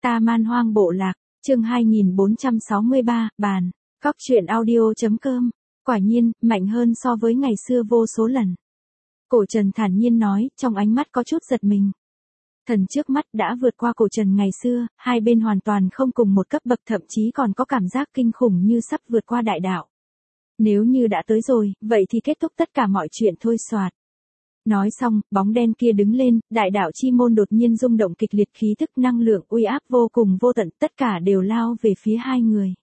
Ta Man Hoang Bộ Lạc, chương 2463, bàn, Cóc truyện audio.com, quả nhiên, mạnh hơn so với ngày xưa vô số lần. Cổ Trần thản nhiên nói, trong ánh mắt có chút giật mình. Thần trước mắt đã vượt qua Cổ Trần ngày xưa, hai bên hoàn toàn không cùng một cấp bậc, thậm chí còn có cảm giác kinh khủng như sắp vượt qua đại đạo. Nếu như đã tới rồi, vậy thì kết thúc tất cả mọi chuyện thôi soạt. Nói xong, bóng đen kia đứng lên, đại đạo chi môn đột nhiên rung động kịch liệt, khí tức năng lượng uy áp vô cùng vô tận, tất cả đều lao về phía hai người.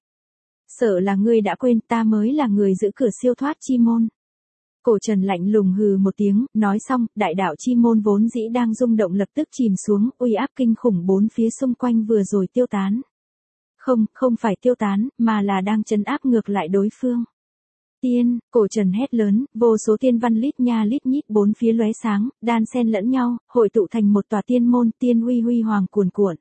Sợ là ngươi đã quên, ta mới là người giữ cửa siêu thoát chi môn. Cổ Trần lạnh lùng hừ một tiếng, nói xong, đại đạo chi môn vốn dĩ đang rung động lập tức chìm xuống, uy áp kinh khủng bốn phía xung quanh vừa rồi tiêu tán. Không phải tiêu tán, mà là đang trấn áp ngược lại đối phương. Tiên, Cổ Trần hét lớn, vô số tiên văn lít nha lít nhít bốn phía lóe sáng, đan xen lẫn nhau, hội tụ thành một tòa tiên môn, tiên uy huy hoàng cuồn cuộn.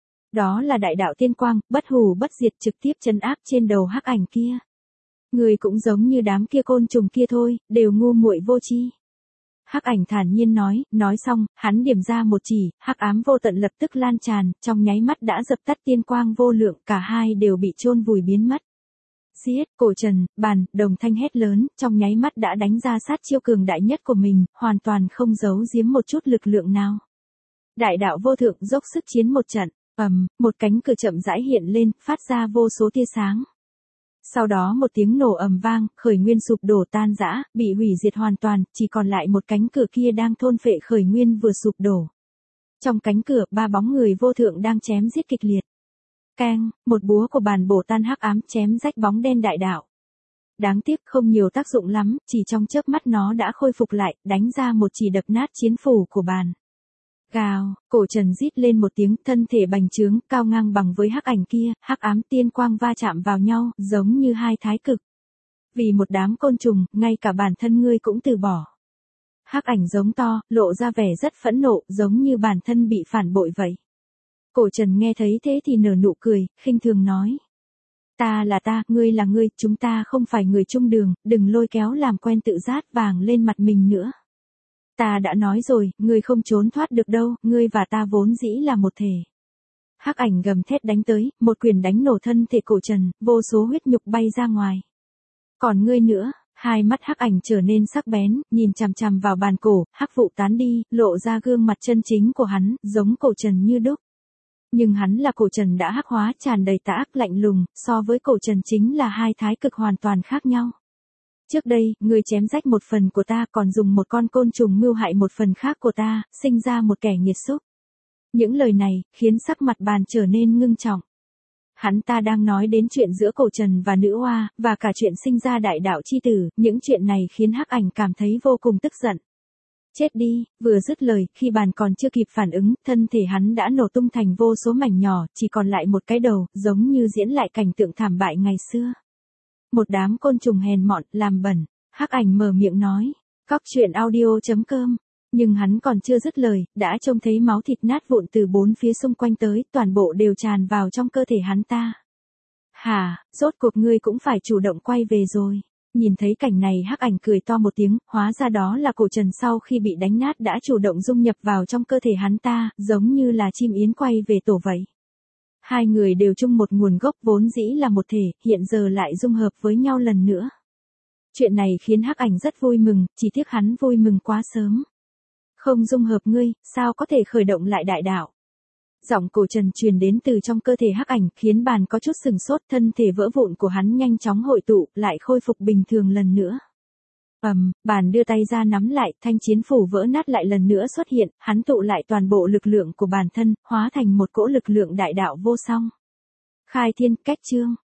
Đó là đại đạo tiên quang, bất hủ bất diệt, trực tiếp trấn áp trên đầu hắc ảnh kia. Người cũng giống như đám kia côn trùng kia thôi, đều ngu muội vô tri. Hắc ảnh thản nhiên nói xong, hắn điểm ra một chỉ, hắc ám vô tận lập tức lan tràn, trong nháy mắt đã dập tắt tiên quang vô lượng, cả hai đều bị chôn vùi biến mất. Giết, Cổ Trần, bàn, đồng thanh hét lớn, trong nháy mắt đã đánh ra sát chiêu cường đại nhất của mình, hoàn toàn không giấu giếm một chút lực lượng nào. Đại đạo vô thượng dốc sức chiến một trận, một cánh cửa chậm rãi hiện lên, phát ra vô số tia sáng. Sau đó một tiếng nổ ầm vang, khởi nguyên sụp đổ tan rã, bị hủy diệt hoàn toàn, chỉ còn lại một cánh cửa kia đang thôn phệ khởi nguyên vừa sụp đổ. Trong cánh cửa, ba bóng người vô thượng đang chém giết kịch liệt. Keng, một búa của bàn bổ tan hắc ám, chém rách bóng đen đại đạo. Đáng tiếc không nhiều tác dụng lắm, chỉ trong chớp mắt nó đã khôi phục lại, đánh ra một chỉ đập nát chiến phủ của bàn. Gào, Cổ Trần rít lên một tiếng, thân thể bành trướng, cao ngang bằng với hắc ảnh kia, hắc ám tiên quang va chạm vào nhau, giống như hai thái cực. Vì một đám côn trùng, ngay cả bản thân ngươi cũng từ bỏ. Hắc ảnh giống to, lộ ra vẻ rất phẫn nộ, giống như bản thân bị phản bội vậy. Cổ Trần nghe thấy thế thì nở nụ cười, khinh thường nói. Ta là ta, ngươi là ngươi, chúng ta không phải người chung đường, đừng lôi kéo làm quen tự rát vàng lên mặt mình nữa. Ta đã nói rồi, ngươi không trốn thoát được đâu, ngươi và ta vốn dĩ là một thể. Hắc ảnh gầm thét đánh tới, một quyền đánh nổ thân thể Cổ Trần, vô số huyết nhục bay ra ngoài. Còn ngươi nữa, hai mắt hắc ảnh trở nên sắc bén, nhìn chằm chằm vào bàn cổ, hắc vụ tán đi, lộ ra gương mặt chân chính của hắn, giống Cổ Trần như đúc. Nhưng hắn là Cổ Trần đã hắc hóa, tràn đầy tà ác lạnh lùng, so với Cổ Trần chính là hai thái cực hoàn toàn khác nhau. Trước đây, ngươi chém rách một phần của ta, còn dùng một con côn trùng mưu hại một phần khác của ta, sinh ra một kẻ nghiệt xúc. Những lời này, khiến sắc mặt bàn trở nên ngưng trọng. Hắn ta đang nói đến chuyện giữa Cổ Trần và nữ oa, và cả chuyện sinh ra đại đạo chi tử, những chuyện này khiến hắc ảnh cảm thấy vô cùng tức giận. Chết đi, vừa dứt lời, khi bàn còn chưa kịp phản ứng, thân thể hắn đã nổ tung thành vô số mảnh nhỏ, chỉ còn lại một cái đầu, giống như diễn lại cảnh tượng thảm bại ngày xưa. Một đám côn trùng hèn mọn, làm bẩn, hắc ảnh mở miệng nói, Cóc truyện audio.com, nhưng hắn còn chưa dứt lời, đã trông thấy máu thịt nát vụn từ bốn phía xung quanh tới, toàn bộ đều tràn vào trong cơ thể hắn ta. Hả, rốt cuộc ngươi cũng phải chủ động quay về rồi. Nhìn thấy cảnh này hắc ảnh cười to một tiếng, hóa ra đó là Cổ Trần sau khi bị đánh nát đã chủ động dung nhập vào trong cơ thể hắn ta, giống như là chim yến quay về tổ vậy. Hai người đều chung một nguồn gốc vốn dĩ là một thể, hiện giờ lại dung hợp với nhau lần nữa. Chuyện này khiến hắc ảnh rất vui mừng, chỉ tiếc hắn vui mừng quá sớm. Không dung hợp ngươi, sao có thể khởi động lại đại đạo? Giọng Cổ Trần truyền đến từ trong cơ thể hắc ảnh, khiến bàn có chút sừng sốt, thân thể vỡ vụn của hắn nhanh chóng hội tụ, lại khôi phục bình thường lần nữa. Bàn đưa tay ra nắm lại, thanh chiến phủ vỡ nát lại lần nữa xuất hiện, hắn tụ lại toàn bộ lực lượng của bản thân, hóa thành một cỗ lực lượng đại đạo vô song. Khai thiên, cách chương,